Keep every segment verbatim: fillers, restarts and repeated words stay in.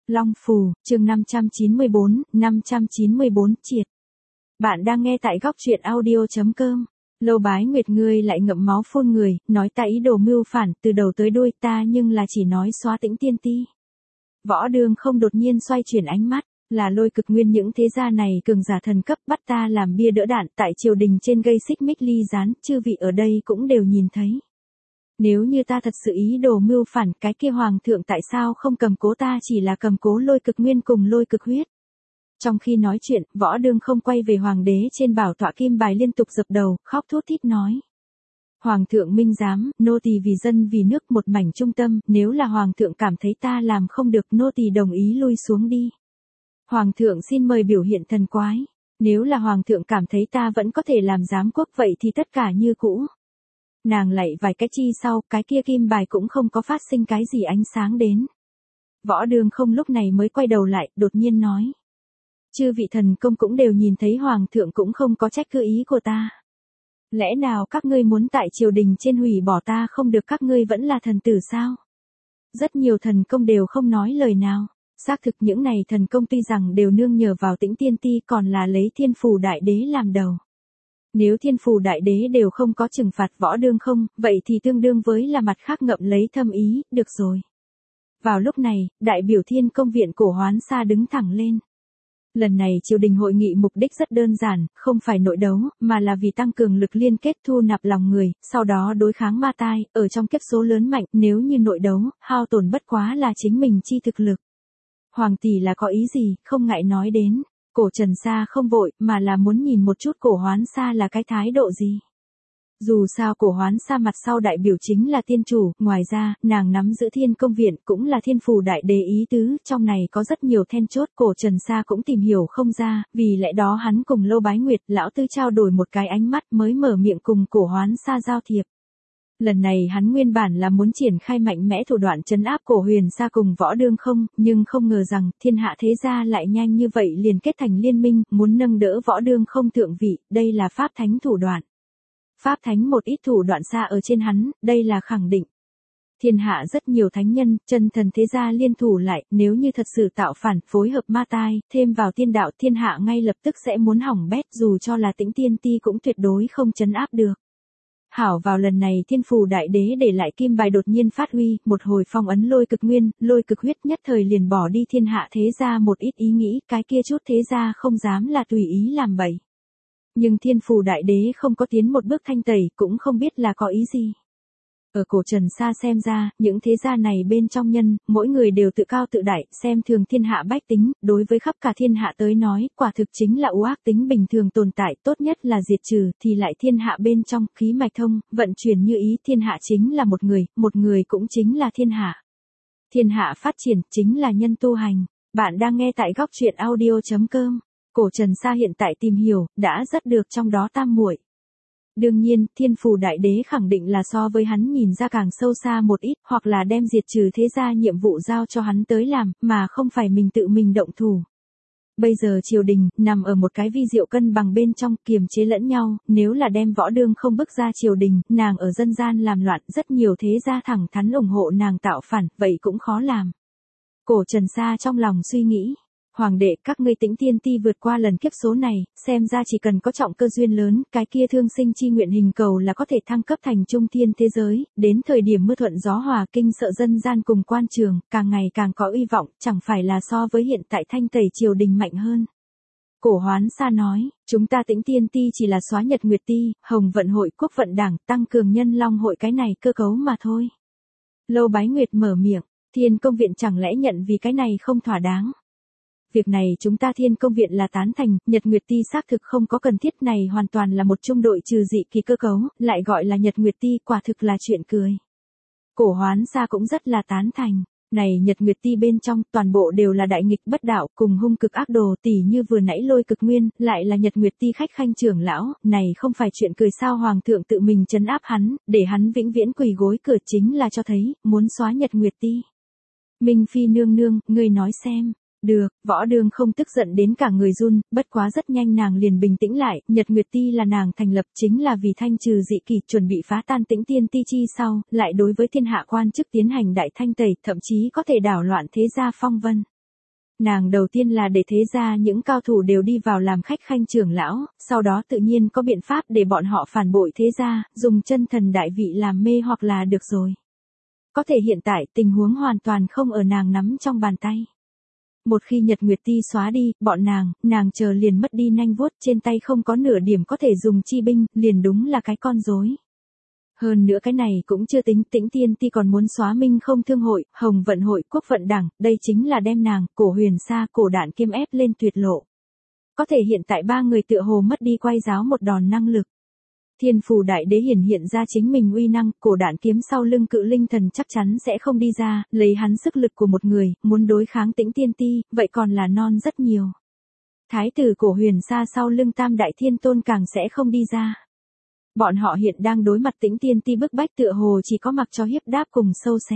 Long Phù, chương năm trăm chín mươi bốn, năm trăm chín mươi bốn triệt. Bạn đang nghe tại góc truyện audio chấm com. Lâu Bái Nguyệt ngươi lại ngậm máu phun người, nói ta ý đồ mưu phản, từ đầu tới đuôi ta nhưng là chỉ nói xóa Tĩnh Tiên Ti. Võ Đường không đột nhiên xoay chuyển ánh mắt, là Lôi Cực Nguyên những thế gia này cường giả thần cấp bắt ta làm bia đỡ đạn tại triều đình trên gây xích mích ly gián, chư vị ở đây cũng đều nhìn thấy. Nếu như ta thật sự ý đồ mưu phản, cái kia hoàng thượng tại sao không cầm cố ta, chỉ là cầm cố Lôi Cực Nguyên cùng Lôi Cực Huyết. Trong khi nói chuyện, Võ Đường không quay về hoàng đế trên bảo tọa kim bài liên tục dập đầu, khóc thút thít nói. Hoàng thượng minh giám, nô tỳ vì dân vì nước một mảnh trung tâm, nếu là hoàng thượng cảm thấy ta làm không được, nô tỳ đồng ý lui xuống đi. Hoàng thượng xin mời biểu hiện thần quái, nếu là hoàng thượng cảm thấy ta vẫn có thể làm giám quốc vậy thì tất cả như cũ. Nàng lạy vài cái chi sau, cái kia kim bài cũng không có phát sinh cái gì ánh sáng đến. Võ Đường không lúc này mới quay đầu lại, đột nhiên nói. Chư vị thần công cũng đều nhìn thấy hoàng thượng cũng không có trách cứ ý của ta. Lẽ nào các ngươi muốn tại triều đình trên hủy bỏ ta không được, các ngươi vẫn là thần tử sao? Rất nhiều thần công đều không nói lời nào. Xác thực những này thần công tuy rằng đều nương nhờ vào Tĩnh Tiên Ti còn là lấy Thiên Phù Đại Đế làm đầu. Nếu Thiên Phù Đại Đế đều không có trừng phạt Võ Đường không, vậy thì tương đương với là mặt khác ngậm lấy thâm ý, được rồi. Vào lúc này, đại biểu Thiên Công viện Cổ Hoán Sa đứng thẳng lên. Lần này triều đình hội nghị mục đích rất đơn giản, không phải nội đấu, mà là vì tăng cường lực liên kết thu nạp lòng người, sau đó đối kháng ma tai, ở trong kiếp số lớn mạnh, nếu như nội đấu, hao tổn bất quá là chính mình chi thực lực. Hoàng tỷ là có ý gì, không ngại nói đến. Cổ Trần Sa không vội, mà là muốn nhìn một chút Cổ Hoán Sa là cái thái độ gì. Dù sao Cổ Hoán Sa mặt sau đại biểu chính là tiên chủ, ngoài ra, nàng nắm giữ Thiên Công viện cũng là Thiên Phù Đại Đế ý tứ, trong này có rất nhiều then chốt, Cổ Trần Sa cũng tìm hiểu không ra, vì lẽ đó hắn cùng Lâu Bái Nguyệt, lão tư trao đổi một cái ánh mắt mới mở miệng cùng Cổ Hoán Sa giao thiệp. Lần này hắn nguyên bản là muốn triển khai mạnh mẽ thủ đoạn trấn áp Cổ Huyền Sa cùng Võ Đường không, nhưng không ngờ rằng, thiên hạ thế gia lại nhanh như vậy liền kết thành liên minh, muốn nâng đỡ Võ Đường không thượng vị, đây là pháp thánh thủ đoạn. Pháp thánh một ít thủ đoạn xa ở trên hắn, đây là khẳng định. Thiên hạ rất nhiều thánh nhân, chân thần thế gia liên thủ lại, nếu như thật sự tạo phản, phối hợp ma tai, thêm vào tiên đạo, thiên hạ ngay lập tức sẽ muốn hỏng bét, dù cho là Tĩnh Tiên Ti cũng tuyệt đối không trấn áp được. Hảo vào lần này Thiên Phù Đại Đế để lại kim bài đột nhiên phát huy, một hồi phong ấn Lôi Cực Nguyên, Lôi Cực Huyết nhất thời liền bỏ đi thiên hạ thế gia một ít ý nghĩ, cái kia chút thế gia không dám là tùy ý làm bậy. Nhưng Thiên Phù Đại Đế không có tiến một bước thanh tẩy, cũng không biết là có ý gì. Ở Cổ Trần Sa xem ra, những thế gia này bên trong nhân, mỗi người đều tự cao tự đại, xem thường thiên hạ bách tính, đối với khắp cả thiên hạ tới nói, quả thực chính là u ác tính bình thường tồn tại, tốt nhất là diệt trừ, thì lại thiên hạ bên trong, khí mạch thông, vận chuyển như ý, thiên hạ chính là một người, một người cũng chính là thiên hạ. Thiên hạ phát triển, chính là nhân tu hành. Bạn đang nghe tại góc truyện audio chấm com. Cổ Trần Sa hiện tại tìm hiểu, đã rất được trong đó tam muội. Đương nhiên, Thiên Phù Đại Đế khẳng định là so với hắn nhìn ra càng sâu xa một ít, hoặc là đem diệt trừ thế gia nhiệm vụ giao cho hắn tới làm, mà không phải mình tự mình động thủ. Bây giờ triều đình, nằm ở một cái vi diệu cân bằng bên trong, kiềm chế lẫn nhau, nếu là đem Võ Đường không bức ra triều đình, nàng ở dân gian làm loạn, rất nhiều thế gia thẳng thắn ủng hộ nàng tạo phản, vậy cũng khó làm. Cổ Trần Sa trong lòng suy nghĩ. Hoàng đệ, các ngươi Tĩnh Tiên Ti vượt qua lần kiếp số này, xem ra chỉ cần có trọng cơ duyên lớn, cái kia thương sinh chi nguyện hình cầu là có thể thăng cấp thành trung thiên thế giới, đến thời điểm mưa thuận gió hòa kinh sợ dân gian cùng quan trường, càng ngày càng có uy vọng, chẳng phải là so với hiện tại thanh tẩy triều đình mạnh hơn. Cổ Hoán Sa nói, chúng ta Tĩnh Tiên Ti chỉ là xóa Nhật Nguyệt Ti, Hồng Vận Hội, Quốc Vận Đảng, tăng cường Nhân Long Hội cái này cơ cấu mà thôi. Lâu Bái Nguyệt mở miệng, Thiên Công viện chẳng lẽ nhận vì cái này không thỏa đáng. Việc này chúng ta Thiên Công viện là tán thành, Nhật Nguyệt Ti xác thực không có cần thiết, này hoàn toàn là một trung đội trừ dị kỳ cơ cấu, lại gọi là Nhật Nguyệt Ti, quả thực là chuyện cười. Cổ Hoán Sa cũng rất là tán thành, này Nhật Nguyệt Ti bên trong toàn bộ đều là đại nghịch bất đạo, cùng hung cực ác đồ, tỉ như vừa nãy Lôi Cực Nguyên, lại là Nhật Nguyệt Ti khách khanh trưởng lão, này không phải chuyện cười sao, hoàng thượng tự mình trấn áp hắn, để hắn vĩnh viễn quỳ gối cửa chính là cho thấy, muốn xóa Nhật Nguyệt Ti. Minh Phi nương nương, ngươi nói xem. Được, Võ Đường không tức giận đến cả người run, bất quá rất nhanh nàng liền bình tĩnh lại, Nhật Nguyệt Ti là nàng thành lập chính là vì thanh trừ dị kỳ, chuẩn bị phá tan Tĩnh Tiên Ti chi sau, lại đối với thiên hạ quan chức tiến hành đại thanh tẩy, thậm chí có thể đảo loạn thế gia phong vân. Nàng đầu tiên là để thế ra những cao thủ đều đi vào làm khách khanh trưởng lão, sau đó tự nhiên có biện pháp để bọn họ phản bội thế ra, dùng chân thần đại vị làm mê hoặc là được rồi. Có thể hiện tại tình huống hoàn toàn không ở nàng nắm trong bàn tay. Một khi Nhật Nguyệt Ti xóa đi, bọn nàng, nàng chờ liền mất đi nanh vuốt, trên tay không có nửa điểm có thể dùng chi binh, liền đúng là cái con rối. Hơn nữa cái này cũng chưa tính, Tĩnh Tiên Ti còn muốn xóa Minh Không Thương Hội, Hồng Vận Hội, Quốc Vận Đảng, đây chính là đem nàng, Cổ Huyền Sa, Cổ Đạn Kiêm ép lên tuyệt lộ. Có thể hiện tại ba người tựa hồ mất đi quay giáo một đòn năng lực. Thiên Phù Đại Đế hiển hiện ra chính mình uy năng, Cổ Đạn Kiếm sau lưng Cự Linh Thần chắc chắn sẽ không đi ra, lấy hắn sức lực của một người, muốn đối kháng Tĩnh Tiên Ti, vậy còn là non rất nhiều. Thái tử Cổ Huyền Sa sau lưng Tam Đại Thiên Tôn càng sẽ không đi ra. Bọn họ hiện đang đối mặt Tĩnh Tiên Ti bức bách tựa hồ chỉ có mặc cho hiếp đáp cùng sâu xé.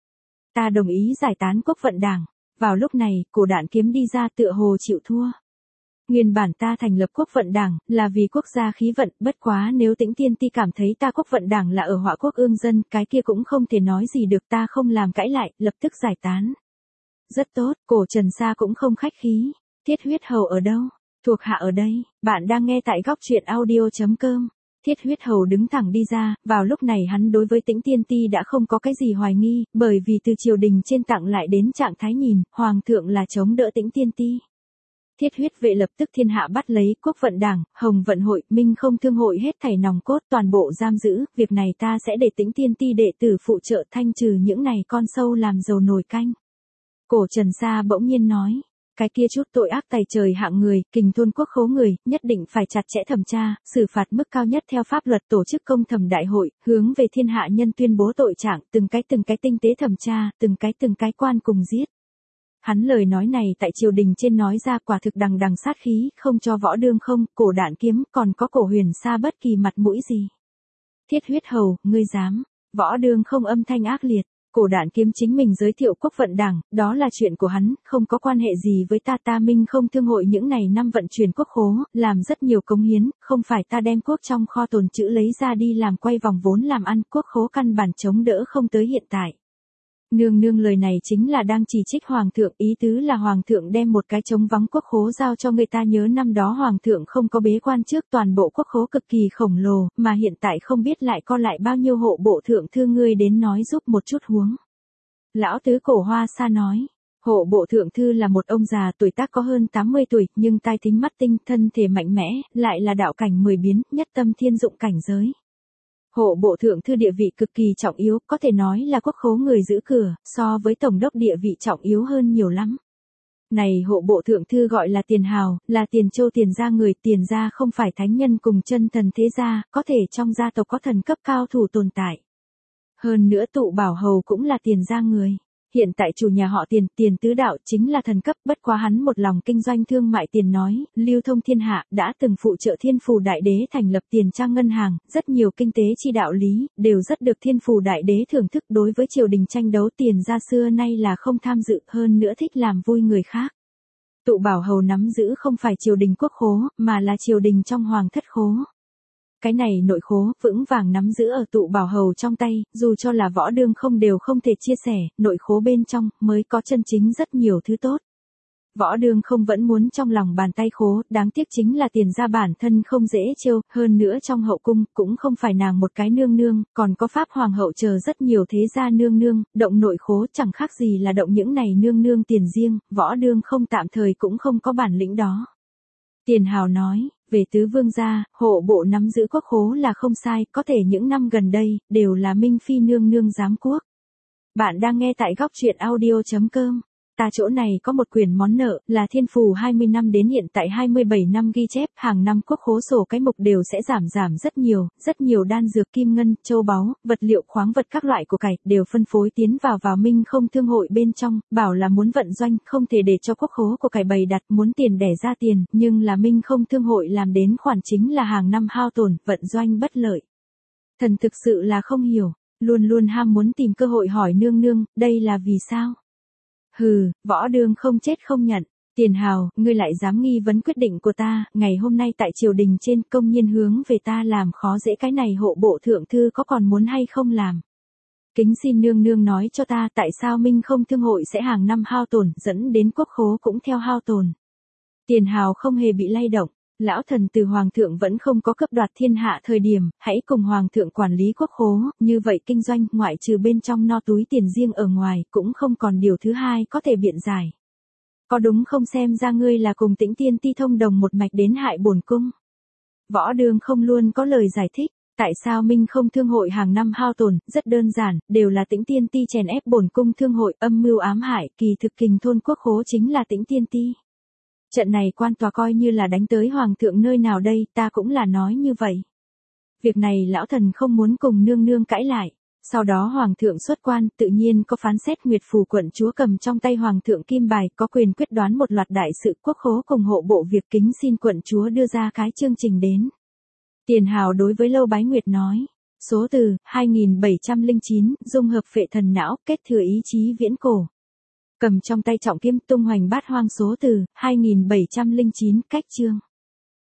Ta đồng ý giải tán Quốc Vận Đảng. Vào lúc này, Cổ Đạn Kiếm đi ra tựa hồ chịu thua. Nguyên bản ta thành lập Quốc Vận Đảng, là vì quốc gia khí vận, bất quá nếu Tĩnh Tiên Ti cảm thấy ta Quốc Vận Đảng là ở họa quốc ương dân, cái kia cũng không thể nói gì được, ta không làm cãi lại, lập tức giải tán. Rất tốt, Cổ Trần Sa cũng không khách khí. Thiết Huyết Hầu ở đâu? Thuộc hạ ở đây, bạn đang nghe tại góc truyện audio chấm com. Thiết Huyết Hầu đứng thẳng đi ra, vào lúc này hắn đối với Tĩnh Tiên Ti đã không có cái gì hoài nghi, bởi vì từ triều đình trên tặng lại đến trạng thái nhìn, Hoàng thượng là chống đỡ Tĩnh Tiên Ti. Thiết Huyết Vệ lập tức thiên hạ bắt lấy Quốc Vận Đảng, Hồng Vận Hội, Minh Không Thương Hội hết thảy nòng cốt toàn bộ giam giữ, việc này ta sẽ để Tĩnh Tiên Ti đệ tử phụ trợ thanh trừ những này con sâu làm dầu nồi canh. Cổ Trần Sa bỗng nhiên nói. Cái kia chút tội ác tày trời hạng người, kình thôn quốc khố người, nhất định phải chặt chẽ thẩm tra, xử phạt mức cao nhất theo pháp luật, tổ chức công thẩm đại hội, hướng về thiên hạ nhân tuyên bố tội trạng, từng cái từng cái tinh tế thẩm tra, từng cái từng cái quan cùng giết. Hắn lời nói này tại triều đình trên nói ra quả thực đằng đằng sát khí, không cho Võ Đương không, Cổ Đạn Kiếm, còn có Cổ Huyền Sa bất kỳ mặt mũi gì. Thiết Huyết Hầu, ngươi dám? Võ Đương không âm thanh ác liệt. Cổ Đạn Kiếm chính mình giới thiệu Quốc Vận Đảng, đó là chuyện của hắn, không có quan hệ gì với ta. Ta Minh Không Thương Hội những này năm vận chuyển quốc khố, làm rất nhiều cống hiến, không phải ta đem quốc trong kho tồn trữ lấy ra đi làm quay vòng vốn làm ăn, quốc khố căn bản chống đỡ không tới hiện tại. Nương nương lời này chính là đang chỉ trích Hoàng thượng, ý tứ là Hoàng thượng đem một cái trống vắng quốc khố giao cho người ta, nhớ năm đó Hoàng thượng không có bế quan trước toàn bộ quốc khố cực kỳ khổng lồ, mà hiện tại không biết lại co lại bao nhiêu hộ bộ thượng thư, ngươi đến nói giúp một chút huống. Lão tứ Cổ Hoa Sa nói, hộ bộ thượng thư là một ông già tuổi tác có hơn tám mươi tuổi, nhưng tai thính mắt tinh, thân thể mạnh mẽ, lại là đạo cảnh mười biến, nhất tâm thiên dụng cảnh giới. Hộ bộ thượng thư địa vị cực kỳ trọng yếu, có thể nói là quốc khố người giữ cửa, so với tổng đốc địa vị trọng yếu hơn nhiều lắm. Này hộ bộ thượng thư gọi là Tiền Hào, là Tiền Châu Tiền gia người, Tiền gia không phải thánh nhân cùng chân thần thế gia, có thể trong gia tộc có thần cấp cao thủ tồn tại. Hơn nữa Tụ Bảo Hầu cũng là Tiền gia người. Hiện tại chủ nhà họ Tiền, Tiền tứ đạo chính là thần cấp, bất quá hắn một lòng kinh doanh thương mại tiền nói, lưu thông thiên hạ, đã từng phụ trợ Thiên Phù Đại Đế thành lập Tiền Trang ngân hàng, rất nhiều kinh tế chi đạo lý, đều rất được Thiên Phù Đại Đế thưởng thức. Đối với triều đình tranh đấu, Tiền gia xưa nay là không tham dự, hơn nữa thích làm vui người khác. Tụ Bảo Hầu nắm giữ không phải triều đình quốc khố, mà là triều đình trong hoàng thất khố. Cái này nội khố, vững vàng nắm giữ ở Tụ Bảo Hầu trong tay, dù cho là Võ Đương không đều không thể chia sẻ, nội khố bên trong, mới có chân chính rất nhiều thứ tốt. Võ Đương không vẫn muốn trong lòng bàn tay khố, đáng tiếc chính là Tiền gia bản thân không dễ trêu, hơn nữa trong hậu cung, cũng không phải nàng một cái nương nương, còn có Pháp Hoàng hậu chờ rất nhiều thế gia nương nương, động nội khố chẳng khác gì là động những này nương nương tiền riêng, Võ Đương không tạm thời cũng không có bản lĩnh đó. Tiền Hào nói. Về tứ vương gia, hộ bộ nắm giữ quốc khố là không sai, có thể những năm gần đây, đều là Minh Phi nương nương giám quốc. Bạn đang nghe tại góc truyện audio chấm com. Ta chỗ này có một quyển món nợ, là Thiên Phù hai mươi năm đến hiện tại hai mươi bảy năm ghi chép, hàng năm quốc khố sổ cái mục đều sẽ giảm giảm rất nhiều, rất nhiều đan dược kim ngân, châu báu, vật liệu khoáng vật các loại của cải, đều phân phối tiến vào vào Minh Không Thương Hội bên trong, bảo là muốn vận doanh, không thể để cho quốc khố của cải bày đặt, muốn tiền đẻ ra tiền, nhưng là Minh Không Thương Hội làm đến khoản chính là hàng năm hao tổn, vận doanh bất lợi. Thần thực sự là không hiểu, luôn luôn ham muốn tìm cơ hội hỏi nương nương, đây là vì sao? Hừ, Võ Đương không chết không nhận. Tiền Hào, ngươi lại dám nghi vấn quyết định của ta, ngày hôm nay tại triều đình trên công nhiên hướng về ta làm khó dễ, cái này hộ bộ thượng thư có còn muốn hay không làm? Kính xin nương nương nói cho ta tại sao Minh không thương hội sẽ hàng năm hao tổn, dẫn đến quốc khố cũng theo hao tổn. Tiền hào không hề bị lay động. Lão thần từ hoàng thượng vẫn không có cấp đoạt thiên hạ thời điểm, hãy cùng hoàng thượng quản lý quốc khố, như vậy kinh doanh ngoại trừ bên trong no túi tiền riêng ở ngoài, cũng không còn điều thứ hai có thể biện giải. Có đúng không, xem ra ngươi là cùng Tĩnh Tiên Ti thông đồng một mạch đến hại bổn cung. Võ Đường không luôn có lời giải thích, tại sao Minh không thương hội hàng năm hao tổn, rất đơn giản, đều là Tĩnh Tiên Ti chèn ép bổn cung thương hội, âm mưu ám hại, kỳ thực kình thôn quốc khố chính là Tĩnh Tiên Ti. Trận này quan tòa coi như là đánh tới hoàng thượng nơi nào đây, ta cũng là nói như vậy. Việc này lão thần không muốn cùng nương nương cãi lại. Sau đó hoàng thượng xuất quan, tự nhiên có phán xét, Nguyệt Phù quận chúa cầm trong tay hoàng thượng kim bài, có quyền quyết đoán một loạt đại sự, quốc khố cùng hộ bộ việc, kính xin quận chúa đưa ra cái chương trình đến. Tiền hào đối với Lâu Bái Nguyệt nói, số từ, hai nghìn bảy trăm lẻ chín, dung hợp phệ thần não, kết thừa ý chí viễn cổ. Cầm trong tay trọng kiếm tung hoành bát hoang, số từ, hai nghìn bảy trăm lẻ chín, cách chương.